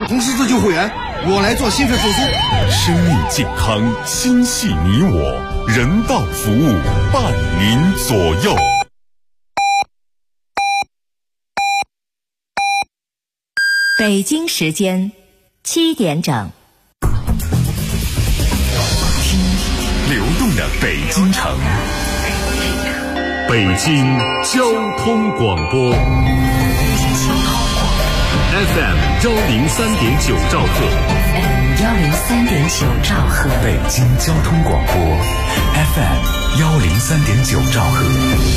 红十字救护员，我来做心肺复苏。 生命健康，心系你我，人道服务，伴您左右。 北京时间7点整。 听流动的北京城，北京交通广播 FM 103.9兆赫 103.9兆赫， 北京交通广播 FM 103.9兆赫。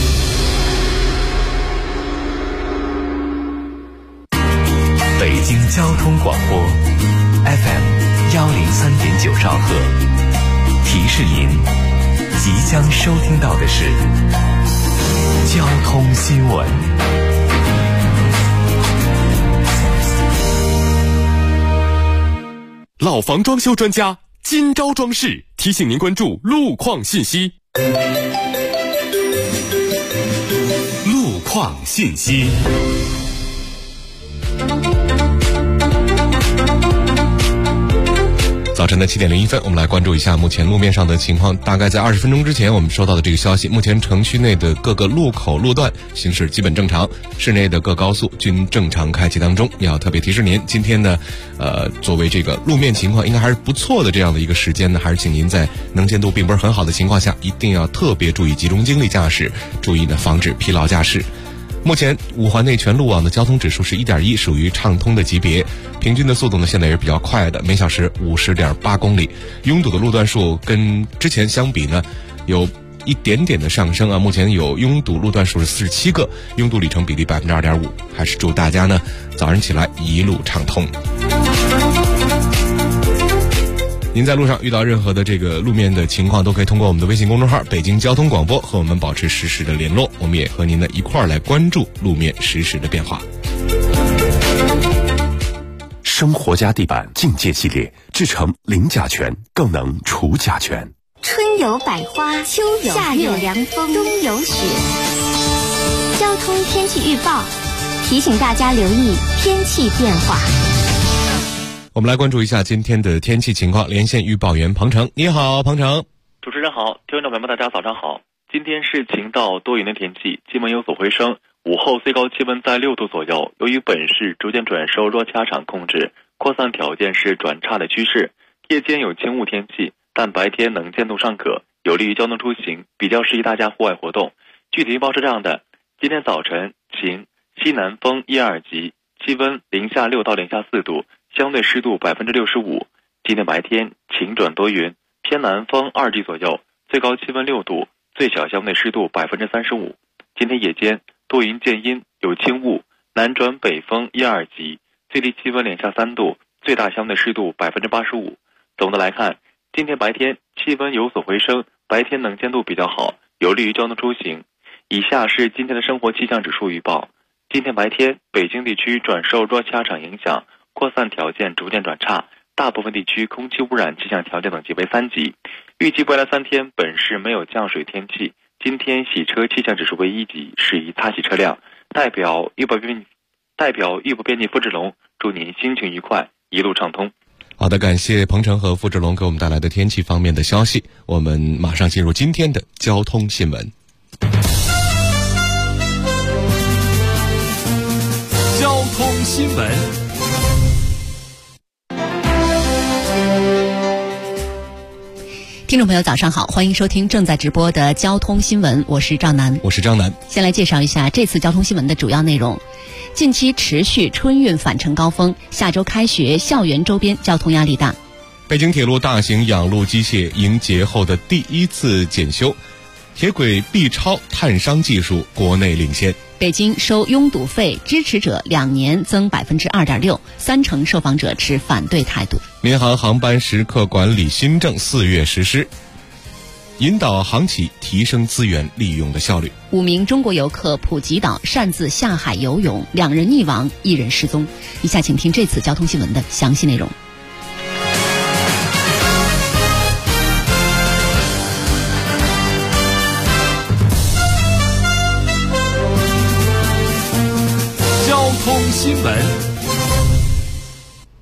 北京交通广播 FM 103.9兆赫，提示您即将收听到的是交通新闻。老房装修专家金招装饰提醒您关注路况信息。路况信息。早晨的7点01分，我们来关注一下目前路面上的情况。大概在20分钟之前我们收到的这个消息，目前城区内的各个路口路段行驶基本正常，市内的各高速均正常开启当中。要特别提示您，今天呢作为这个路面情况应该还是不错的这样的一个时间呢，还是请您在能见度并不是很好的情况下，一定要特别注意集中精力驾驶，注意呢防止疲劳驾驶。目前五环内全路网的交通指数是 1.1， 属于畅通的级别，平均的速度呢现在也是比较快的，每小时50.8公里。拥堵的路段数跟之前相比呢有一点点的上升啊，目前有拥堵路段数是47个，拥堵里程比例 2.5%。 还是祝大家呢早上起来一路畅通。您在路上遇到任何的这个路面的情况，都可以通过我们的微信公众号北京交通广播和我们保持实时的联络，我们也和您呢一块儿来关注路面实时的变化。 生活家地板境界系列制成零甲醛，更能除甲醛。 春有百花，秋有夏有凉风，冬有雪。交通天气预报提醒大家留意天气变化。 我们来关注一下今天的天气情况，连线预报员彭程。你好，彭程。 主持人好，听众朋友们大家早上好。今天是晴到多云的天气，气温有所回升，午后最高气温在6度左右。由于本市逐渐转受弱气压场控制，扩散条件是转差的趋势，夜间有轻雾天气，但白天能见度尚可，有利于交通出行，比较适宜大家户外活动。具体预报是这样的：今天早晨晴，西南风1、2级，气温-6到-4度，相对湿度65%。今天白天晴转多云，偏南风2级左右，最高气温6度，最小相对湿度35%。今天夜间多云见阴，有轻雾，南转北风1、2级，最低气温-3度，最大相对湿度85%。总的来看，今天白天气温有所回升，白天能见度比较好，有利于交通出行。以下是今天的生活气象指数预报。今天白天北京地区转受弱气压场影响，扩散条件逐渐转差，大部分地区空气污染气象条件等级为3级。预计未来3天本市没有降水天气。今天洗车气象指数为1级，适宜擦洗车辆。代表预报编辑付志龙，祝您心情愉快，一路畅通。 好的，感谢彭程和付志龙给我们带来的天气方面的消息。我们马上进入今天的交通新闻。 交通新闻。 听众朋友早上好，欢迎收听正在直播的交通新闻，我是赵楠。先来介绍一下这次交通新闻的主要内容。近期持续春运返程高峰，下周开学，校园周边交通压力大。 北京铁路大型养路机械迎节后的第一次检修，铁轨 B 超碳商技术国内领先。 北京收拥堵费支持者2年增 2.6%，30%受访者持反对态度。 民航航班时刻管理新政4月实施，引导航企提升资源利用的效率。 5名中国游客普吉岛擅自下海游泳，2人溺亡，1人失踪。以下请听这次交通新闻的详细内容。 交通新闻。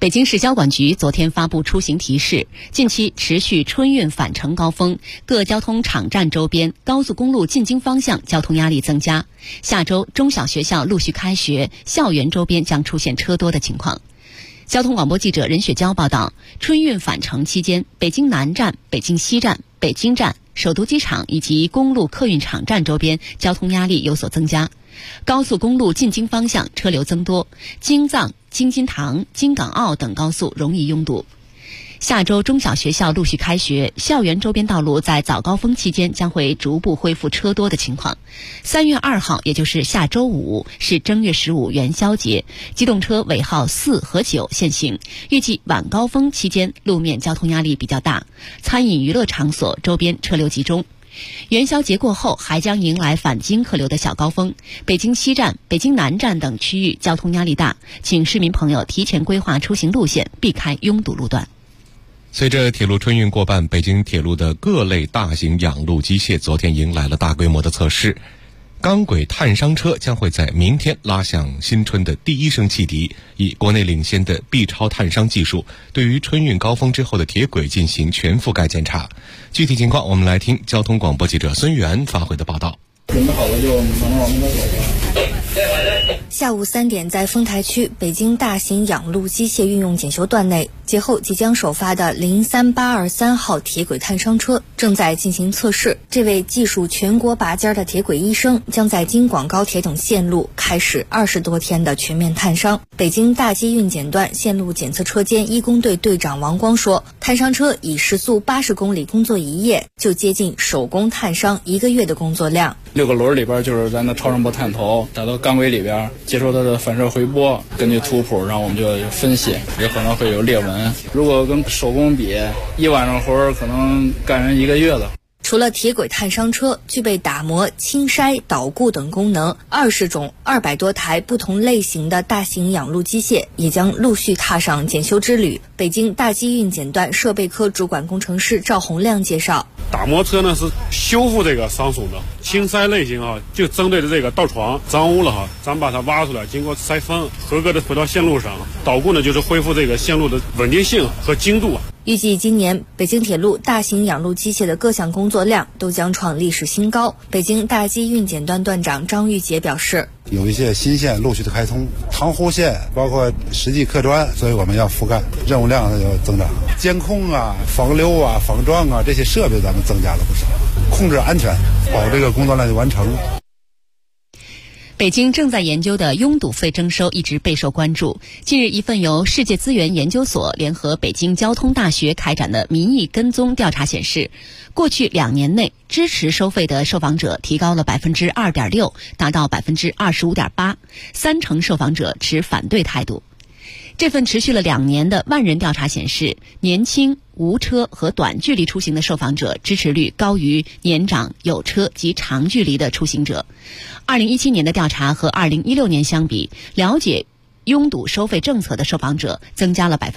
北京市交管局昨天发布出行提示，近期持续春运返程高峰，各交通场站周边、高速公路进京方向交通压力增加。下周中小学校陆续开学，校园周边将出现车多的情况。交通广播记者任雪娇报道，春运返程期间，北京南站、北京西站、北京站、首都机场以及公路客运场站周边交通压力有所增加。高速公路进京方向车流增多，京藏、京津塘、京港澳等高速容易拥堵。下周中小学校陆续开学，校园周边道路在早高峰期间将会逐步恢复车多的情况。3月2号，也就是下周五，是正月15元宵节，机动车尾号4和9限行，预计晚高峰期间路面交通压力比较大，餐饮娱乐场所周边车流集中。元宵节过后还将迎来返京客流的小高峰，北京西站、北京南站等区域交通压力大，请市民朋友提前规划出行路线，避开拥堵路段。 随着铁路春运过半，北京铁路的各类大型养路机械昨天迎来了大规模的测试。钢轨探伤车将会在明天拉响新春的第一声汽笛，以国内领先的 B 超探伤技术，对于春运高峰之后的铁轨进行全覆盖检查。具体情况，我们来听交通广播记者孙源发回的报道。 准备好了就能往那边走了。 下午3点，在丰台区北京大型养路机械运用检修段内，节后即将首发的03823号铁轨探伤车正在进行测试。这位技术全国拔尖的铁轨医生将在京广高铁等线路开始20多天的全面探伤。北京大基运检段线路检测车间医工队队长王光说，探伤车以时速80公里工作1夜，就接近手工探伤1个月的工作量。 6个轮里边就是咱的超声波探头打到钢轨里边，接收它的反射回波，根据图谱，然后我们就分析，有可能会有裂纹。如果跟手工比，1晚上活可能干人1个月了。 除了铁轨探伤车具备打磨、清筛、捣固等功能，20种200多台不同类型的大型养路机械也将陆续踏上检修之旅。北京大基运检段设备科主管工程师赵洪亮介绍， 打磨车呢是修复这个伤损的，清筛类型就针对的这个道床脏污了咱把它挖出来，经过筛分，合格的回到线路上。捣固呢就是恢复这个线路的稳定性和精度。 预计今年北京铁路大型养路机械的各项工作量都将创历史新高。北京大基运检段段长张玉杰表示， 有一些新线陆续的开通，塘湖线包括实际客专，所以我们要覆盖，任务量要增长。监控防溜防撞这些设备咱们增加了不少，控制安全，保这个工作量的完成。 北京正在研究的拥堵费征收一直备受关注。近日，一份由世界资源研究所联合北京交通大学开展的民意跟踪调查显示，过去2年内支持收费的受访者提高了 2.6%， 达到 25.8%， 30%受访者持反对态度。这份持续了2年的万人调查显示，年轻、无车和短距离出行的受访者支持率高于年长、有车及长距离的出行者。2017年的调查和2016年相比，了解拥堵收费政策的受访者增加了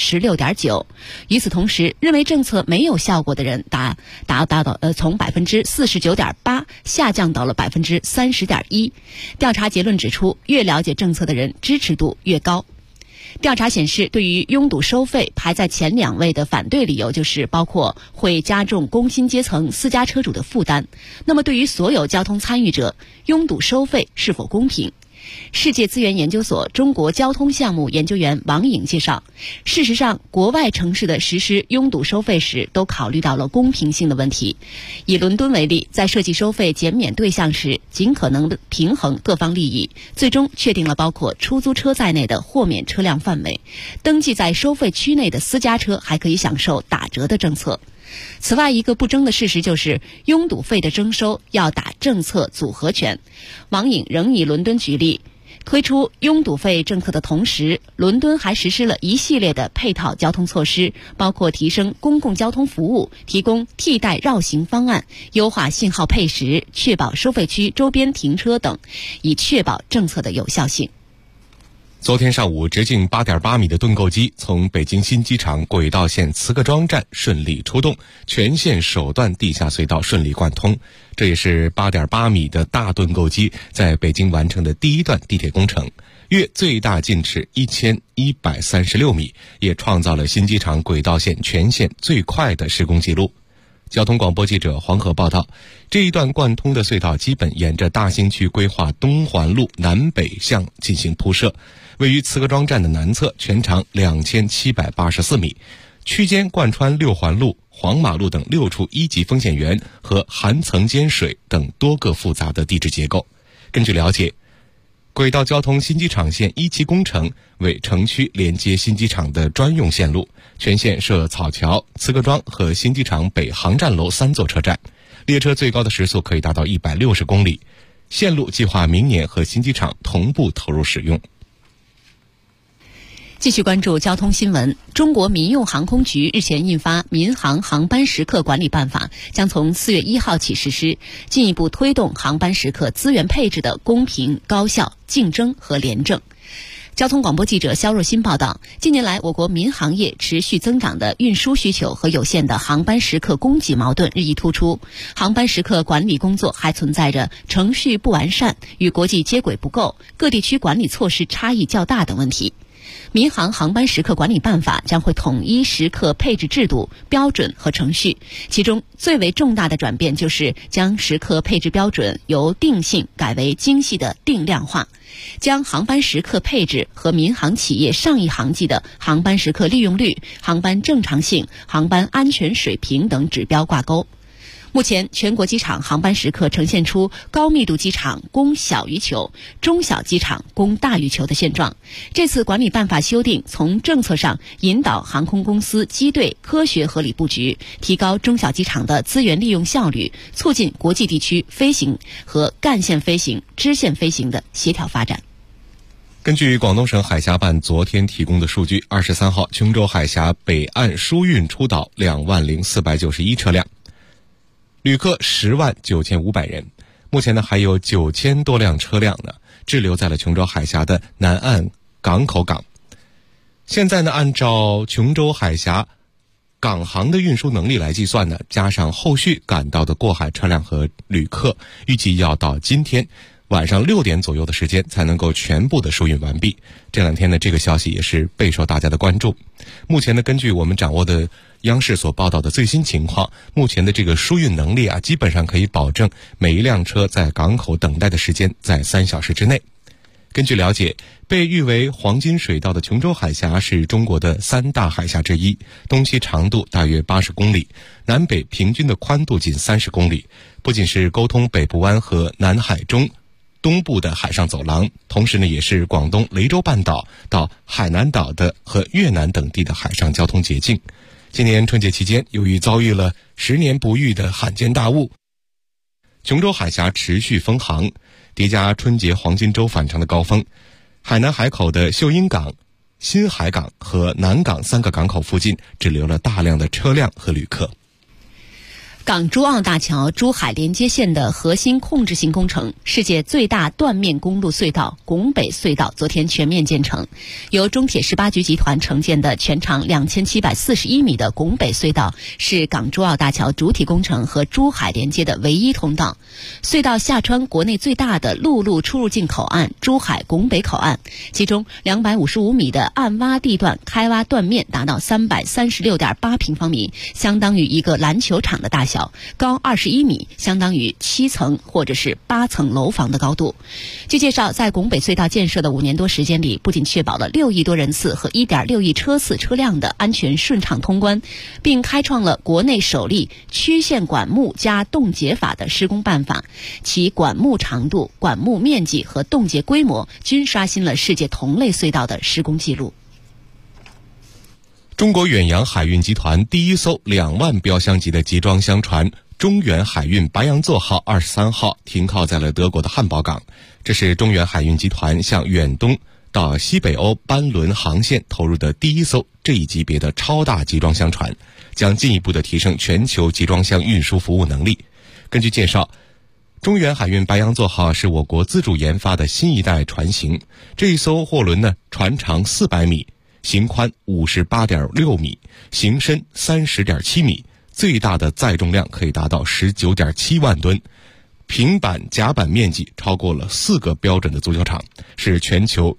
16.9%。与此同时，认为政策没有效果的人从 49.8% 下降到了 30.1%。调查结论指出，越了解政策的人支持度越高。调查显示，对于拥堵收费排在前2位的反对理由就是包括会加重工薪阶层私家车主的负担。那么对于所有交通参与者，拥堵收费是否公平？世界资源研究所中国交通项目研究员王颖介绍，事实上，国外城市的实施拥堵收费时都考虑到了公平性的问题。以伦敦为例，在设计收费减免对象时，尽可能的平衡各方利益，最终确定了包括出租车在内的豁免车辆范围。登记在收费区内的私家车还可以享受打折的政策。此外，一个不争的事实就是拥堵费的征收要打政策组合拳。王颖仍以伦敦举例，推出拥堵费政策的同时，伦敦还实施了一系列的配套交通措施，包括提升公共交通服务，提供替代绕行方案，优化信号配时，确保收费区周边停车等，以确保政策的有效性。 昨天上午，直径 8.8 米的盾构机从北京新机场轨道线慈各庄站顺利出动，全线首段地下隧道顺利贯通。这也是 8.8 米的大盾构机在北京完成的第1段地铁工程。 月最大进尺1136米，也创造了新机场轨道线全线最快的施工记录。交通广播记者黄河报道，这一段贯通的隧道基本沿着大兴区规划东环路南北向进行铺设，位于慈各庄站的南侧，全长2784米，区间贯穿六环路、黄马路等6处1级风险源和含层间水等多个复杂的地质结构。根据了解，轨道交通新机场线1期工程为城区连接新机场的专用线路，全线设草桥、慈各庄和新机场北航站楼3座车站，列车最高的时速可以达到160公里。线路计划明年和新机场同步投入使用。 继续关注交通新闻。中国民用航空局日前印发《民航航班时刻管理办法》，将从4月1号起实施，进一步推动航班时刻资源配置的公平、高效、竞争和廉政。交通广播记者肖若欣报道，近年来我国民航业持续增长的运输需求和有限的航班时刻供给矛盾日益突出，航班时刻管理工作还存在着程序不完善、与国际接轨不够、各地区管理措施差异较大等问题。民航航班时刻管理办法将会统一时刻配置制度、标准和程序，其中最为重大的转变就是将时刻配置标准由定性改为精细的定量化，将航班时刻配置和民航企业上一航季的航班时刻利用率、航班正常性、航班安全水平等指标挂钩。目前全国机场航班时刻呈现出高密度机场供小于求、中小机场供大于求的现状。这次管理办法修订从政策上引导航空公司机队科学合理布局，提高中小机场的资源利用效率，促进国际地区飞行和干线飞行、支线飞行的协调发展。 根据广东省海峡办昨天提供的数据，23号琼州海峡北岸输运出岛20491车辆，旅客109500人。目前呢，还有9000多辆车辆呢滞留在了琼州海峡的南岸港口港。现在呢，按照琼州海峡港航的运输能力来计算呢，加上后续赶到的过海车辆和旅客，预计要到今天晚上6点左右的时间才能够全部的输运完毕。这两天呢，这个消息也是备受大家的关注。目前呢，根据我们掌握的央视所报道的最新情况，目前的这个输运能力基本上可以保证每一辆车在港口等待的时间在3小时之内。根据了解，被誉为黄金水道的琼州海峡是中国的3大海峡之一，东西长度大约80公里，南北平均的宽度近30公里，不仅是沟通北部湾和南海中东部的海上走廊，同时呢，也是广东雷州半岛到海南岛的和越南等地的海上交通捷径。今年春节期间，由于遭遇了10年不遇的罕见大雾，琼州海峡持续封航，叠加春节黄金周返程的高峰，海南海口的秀英港、新海港和南港3个港口附近滞留了大量的车辆和旅客。 港珠澳大桥珠海连接线的核心控制性工程，世界最大断面公路隧道拱北隧道昨天全面建成。由中铁18局集团承建的全长2741米的拱北隧道，是港珠澳大桥主体工程和珠海连接的唯一通道。隧道下穿国内最大的陆路出入境口岸珠海拱北口岸，其中255米的暗挖地段开挖断面达到336.8平方米，相当于一个篮球场的大小，高21米，相当于7层或者是8层楼房的高度。据介绍，在拱北隧道建设的5年多时间里，不仅确保了6亿多人次和1.6亿车次车辆的安全顺畅通关，并开创了国内首例曲线管目加冻结法的施工办法，其管目长度、管目面积和冻结规模均刷新了世界同类隧道的施工记录。 中国远洋海运集团第一艘2万标箱级的集装箱船中远海运白羊座号23号停靠在了德国的汉堡港。这是中远海运集团向远东到西北欧班轮航线投入的第一艘这一级别的超大集装箱船，将进一步的提升全球集装箱运输服务能力。根据介绍，中远海运白羊座号是我国自主研发的新一代船型。这一艘货轮呢，船长400米，行宽58.6米，行深30.7米，最大的载重量可以达到19.7万吨，平板甲板面积超过了4个标准的足球场，是全球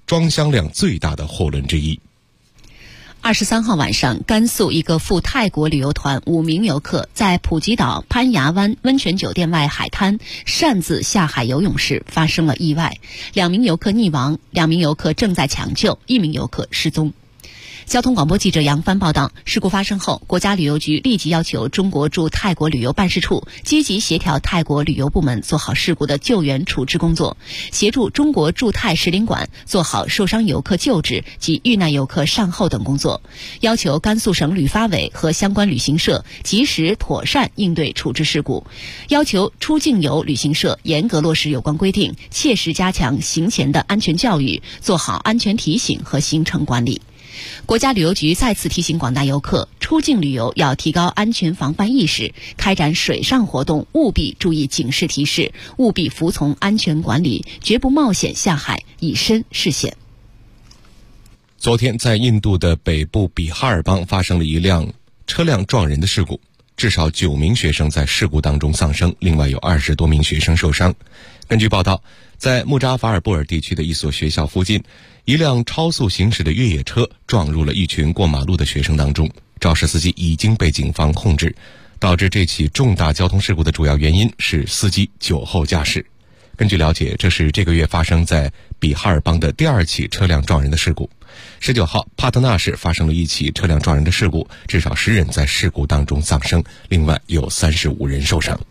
装箱量最大的货轮之一。 23号晚上，甘肃一个赴泰国旅游团5名游客在普吉岛攀崖湾温泉酒店外海滩擅自下海游泳时发生了意外，2名游客溺亡，2名游客正在抢救，1名游客失踪。交通广播记者杨帆报道，事故发生后，国家旅游局立即要求中国驻泰国旅游办事处积极协调泰国旅游部门做好事故的救援处置工作，协助中国驻泰使领馆做好受伤游客救治及遇难游客善后等工作，要求甘肃省旅发委和相关旅行社及时妥善应对处置事故，要求出境游旅行社严格落实有关规定，切实加强行前的安全教育，做好安全提醒和行程管理。国家旅游局再次提醒广大游客，出境旅游要提高安全防范意识，开展水上活动务必注意警示提示，务必服从安全管理，绝不冒险下海，以身试险。 昨天在印度的北部比哈尔邦发生了一辆车辆撞人的事故，至少9名学生在事故当中丧生，另外有20多名学生受伤。根据报道，在穆扎法尔布尔地区的一所学校附近，一辆超速行驶的越野车撞入了一群过马路的学生当中，肇事司机已经被警方控制。导致这起重大交通事故的主要原因是司机酒后驾驶。根据了解，这是这个月发生在比哈尔邦的第2起车辆撞人的事故。19号，帕特纳市发生了一起车辆撞人的事故，至少10人在事故当中丧生，另外有35人受伤。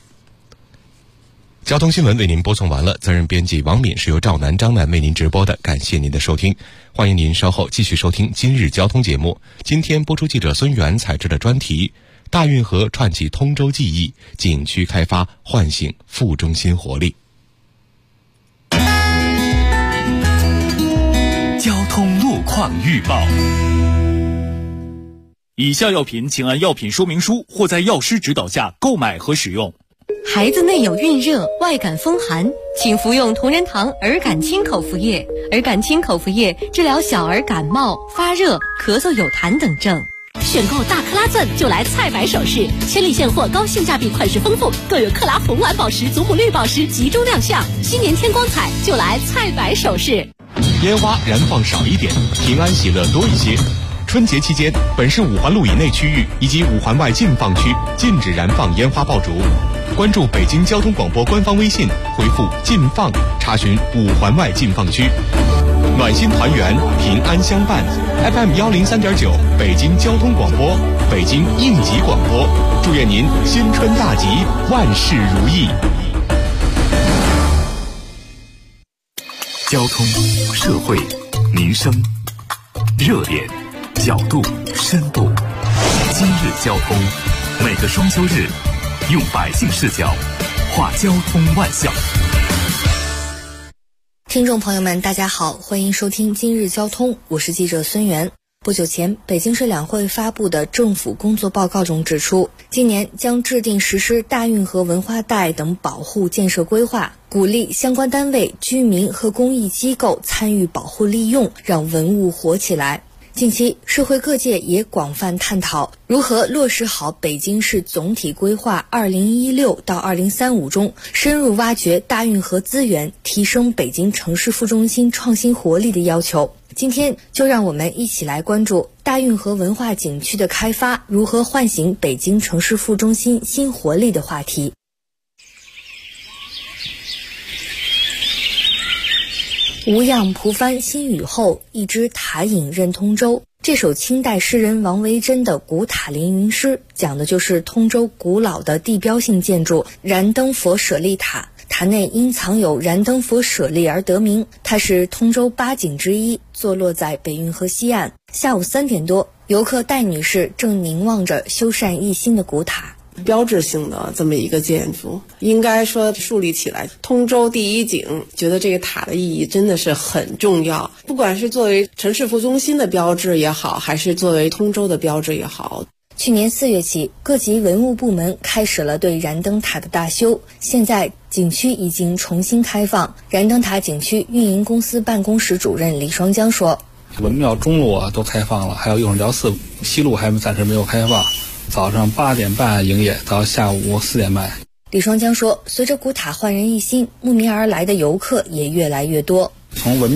交通新闻为您播送完了，责任编辑王敏，是由赵楠、张楠为您直播的，感谢您的收听。欢迎您稍后继续收听今日交通节目。今天播出记者孙源采制的专题，大运河串起通州记忆，景区开发唤醒副中心活力。 交通路况预报。以下药品请按药品说明书或在药师指导下购买和使用。 孩子内有孕热、外感风寒，请服用同仁堂儿感清口服液。儿感清口服液治疗小儿感冒、发热、咳嗽有痰等症。 选购大克拉钻就来菜百首饰，千里现货，高性价比，款式丰富，更有克拉红蓝宝石、祖母绿宝石集中亮相。新年添光彩，就来菜百首饰。 烟花燃放少一点，平安喜乐多一些。春节期间，本市5环路以内区域以及5环外禁放区禁止燃放烟花爆竹。关注北京交通广播官方微信，回复“禁放”查询5环外禁放区。暖心团圆，平安相伴。FM 103.9，北京交通广播，北京应急广播。祝愿您新春大吉，万事如意。 交通、社会、民生，热点、角度、深度。今日交通，每个双休日，用百姓视角话交通万象。 听众朋友们，大家好，欢迎收听今日交通，我是记者孙源。不久前，北京市两会发布的政府工作报告中指出，今年将制定实施大运河文化带等保护建设规划，鼓励相关单位、居民和公益机构参与保护利用，让文物活起来。近期，社会各界也广泛探讨如何落实好北京市总体规划2016到2035中深入挖掘大运河资源，提升北京城市副中心创新活力的要求。今天就让我们一起来关注大运河文化景区的开发如何唤醒北京城市副中心新活力的话题。无恙蒲帆新雨后，一只塔影任通州。这首清代诗人王维珍的古塔凌云诗，讲的就是通州古老的地标性建筑燃灯佛舍利塔。塔内因藏有燃灯佛舍利而得名，它是通州8景之一，坐落在北运河西岸。下午3点多，游客戴女士正凝望着修缮一新的古塔。 标志性的这么一个建筑，应该说树立起来通州第一景，觉得这个塔的意义真的是很重要，不管是作为城市副中心的标志也好，还是作为通州的标志也好。 去年4月起，各级文物部门开始了对燃灯塔的大修，现在景区已经重新开放。燃灯塔景区运营公司办公室主任李双江说， 文庙中路都开放了，还有右上角寺西路还暂时没有开放，早上8点半营业到下午4点半。 李双江说，随着古塔焕然一新，慕名而来的游客也越来越多。 从文庙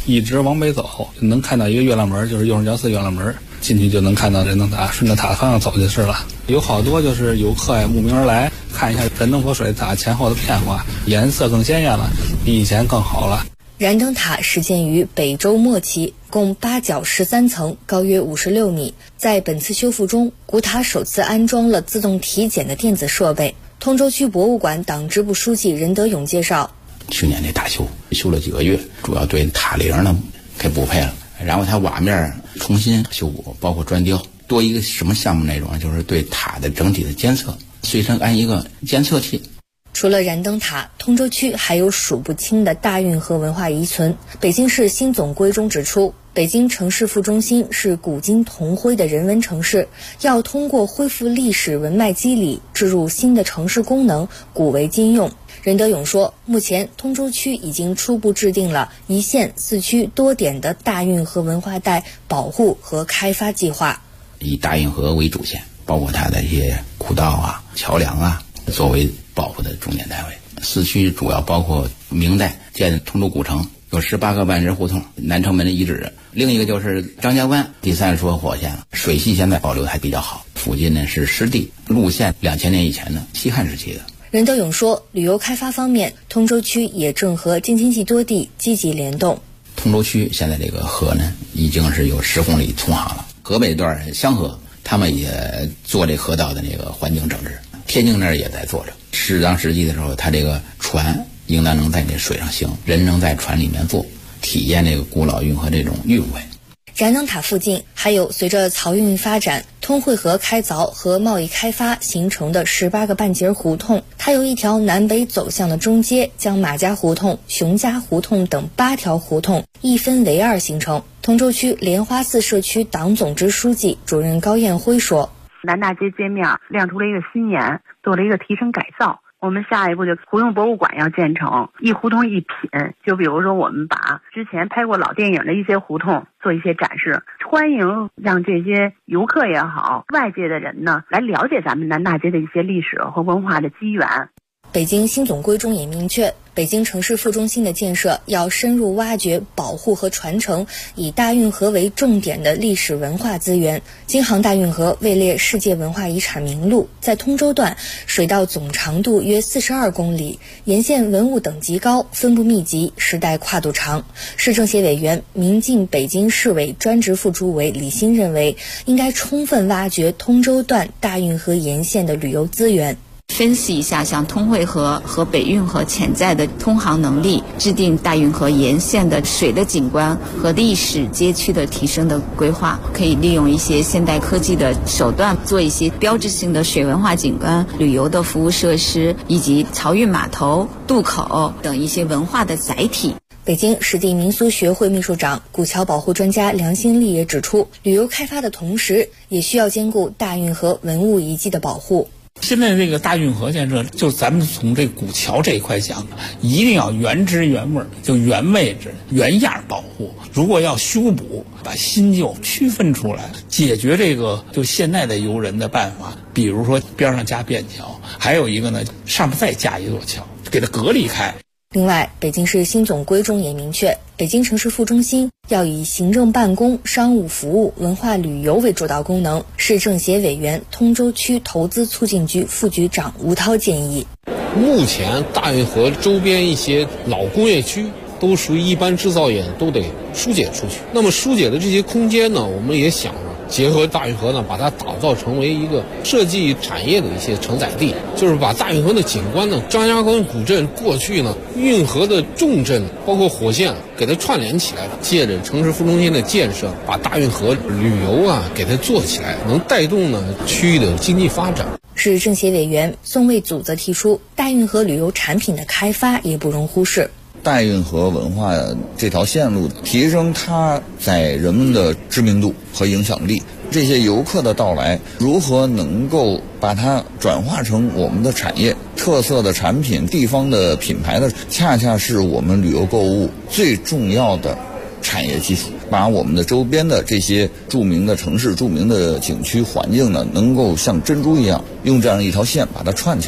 一直往北走，能看到一个月亮门，就是右上角寺月亮门，进去就能看到仁登塔，顺着塔的方向走就是了。有好多就是游客慕名而来，看一下仁登佛水塔前后的变化，颜色更鲜艳了，比以前更好了。 燃灯塔始建于北周末期，共8角13层，高约56米。在本次修复中，古塔首次安装了自动体检的电子设备。通州区博物馆党支部书记任德勇介绍， 去年这大修了几个月，主要对塔陵呢给补配了，然后它瓦面重新修补，包括砖雕，多一个什么项目内容，就是对塔的整体的监测，随身安一个监测器。 除了燃灯塔，通州区还有数不清的大运河文化遗存。北京市新总规中指出，北京城市副中心是古今同辉的人文城市，要通过恢复历史文脉机理，置入新的城市功能，古为今用。任德勇说，目前通州区已经初步制定了一线4区多点的大运河文化带保护和开发计划， 以大运河为主线，包括它的一些古道啊、桥梁啊，作为保护的重点单位。4区主要包括明代建的通州古城，有18个万人胡同，南城门的遗址。另一个就是张家关，第3是说火线了，水系现在保留还比较好，附近呢是湿地，路线2000年以前的西汉时期的。 任德勇说，旅游开发方面，通州区也正和京津冀多地积极联动。 通州区现在这个河呢，已经是有10公里通航了。河北段湘河，他们也做这河道的那个环境整治。天津那儿也在做着，适当时机的时候，它这个船应当能在这水上行，人能在船里面坐，体验这个古老运河这种韵味。 燃灯塔附近还有随着漕运发展、通惠河开凿和贸易开发形成的18个半截胡同，它由一条南北走向的中街，将马家胡同、熊家胡同等8条胡同一分为2形成。通州区莲花寺社区党总支书记主任高彦辉说， 南大街街面亮出了一个新颜，做了一个提升改造。我们下一步就胡同博物馆要建成，一胡同一品。就比如说我们把之前拍过老电影的一些胡同做一些展示，欢迎让这些游客也好，外界的人呢来了解咱们南大街的一些历史和文化的机缘。 北京新总规中也明确，北京城市副中心的建设要深入挖掘、保护和传承以大运河为重点的历史文化资源。京杭大运河位列世界文化遗产名录，在通州段水道总长度约42公里，沿线文物等级高，分布密集，时代跨度长。市政协委员、民进北京市委专职副主委李欣认为，应该充分挖掘通州段大运河沿线的旅游资源。 分析一下像通惠河和北运河潜在的通航能力，制定大运河沿线的水的景观和历史街区的提升的规划，可以利用一些现代科技的手段，做一些标志性的水文化景观、旅游的服务设施，以及漕运码头、渡口等一些文化的载体。 北京史地民俗学会秘书长、古桥保护专家梁新立也指出，旅游开发的同时，也需要兼顾大运河文物遗迹的保护。 现在这个大运河建设，就咱们从这古桥这一块讲，一定要原汁原味，就原位置、原样保护。如果要修补，把新旧区分出来，解决这个就现代的游人的办法，比如说边上加便桥，还有一个呢，上面再加一座桥，给它隔离开。 另外，北京市新总规中也明确，北京城市副中心要以行政办公、商务服务、文化旅游为主导功能。市政协委员、通州区投资促进局副局长吴涛建议， 目前大运河周边一些老工业区都属于一般制造业，都得疏解出去。那么疏解的这些空间呢，我们也想着结合大运河呢，把它打造成为一个设计产业的一些承载地，就是把大运河的景观呢，张家关古镇过去呢运河的重镇，包括火线，给它串联起来了。借着城市副中心的建设，把大运河旅游啊给它做起来，能带动呢区域的经济发展。 市政协委员宋卫祖则提出，大运河旅游产品的开发也不容忽视。 大运河文化这条线路提升它在人们的知名度和影响力，这些游客的到来如何能够把它转化成我们的产业特色的产品、地方的品牌的，恰恰是我们旅游购物最重要的产业基础。把我们的周边的这些著名的城市、著名的景区环境呢，能够像珍珠一样，用这样一条线把它串起来。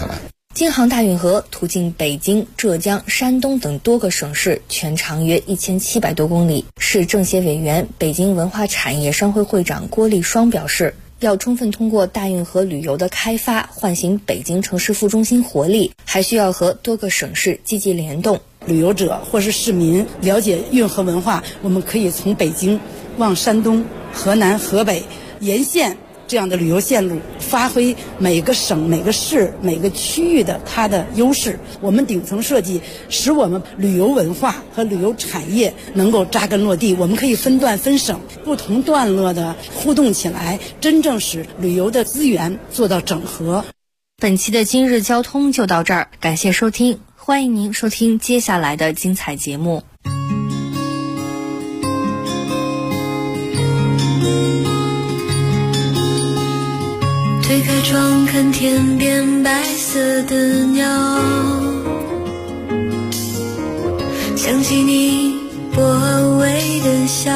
京杭大运河途经北京、浙江、山东等多个省市，全长约1700多公里。市政协委员、北京文化产业商会会长郭立双表示，要充分通过大运河旅游的开发，唤醒北京城市副中心活力，还需要和多个省市积极联动。 旅游者或是市民了解运河文化，我们可以从北京往山东、河南、河北沿线这样的旅游线路，发挥每个省、每个市、每个区域的它的优势。我们顶层设计，使我们旅游文化和旅游产业能够扎根落地。我们可以分段分省，不同段落的互动起来，真正使旅游的资源做到整合。 本期的今日交通就到这儿，感谢收听，欢迎您收听接下来的精彩节目。 推开窗看天边白色的鸟，想起你薄微的笑，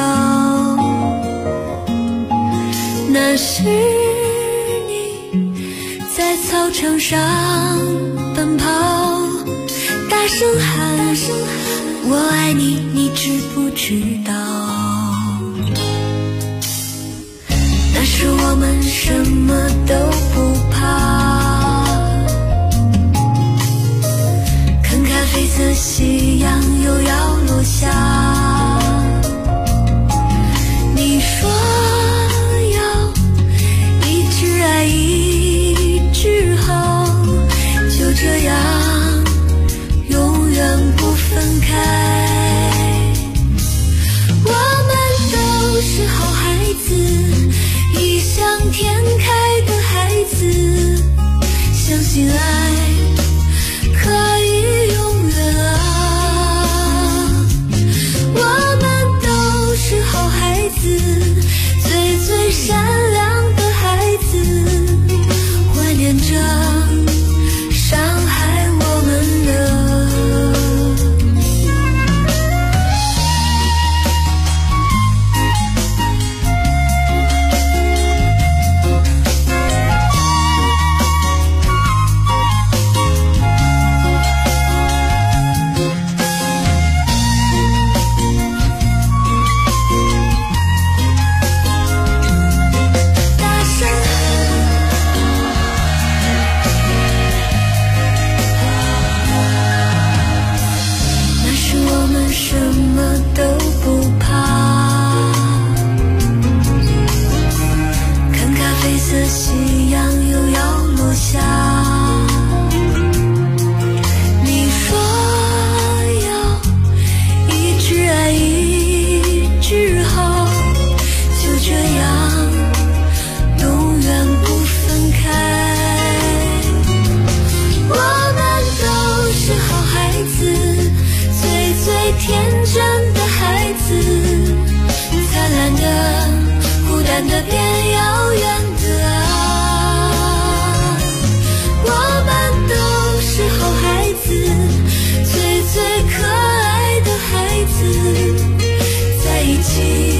那是你在操场上奔跑，大声喊我爱你，你知不知道？那时我们什么都不怕，看咖啡色夕阳又要落下，你说要一直爱一直好，就这样永远不分开。我们都是好孩子，异想天开的孩子，相信爱可以永远啊。我们都是好孩子，最最善良的孩子，怀念着伤害我们的。夕阳又要落下，你说要一直爱一直好，就这样永远不分开。我们都是好孩子，最最天真的孩子，灿烂的孤单的变遥远的啊。我们都是好孩子，最最可爱的孩子，在一起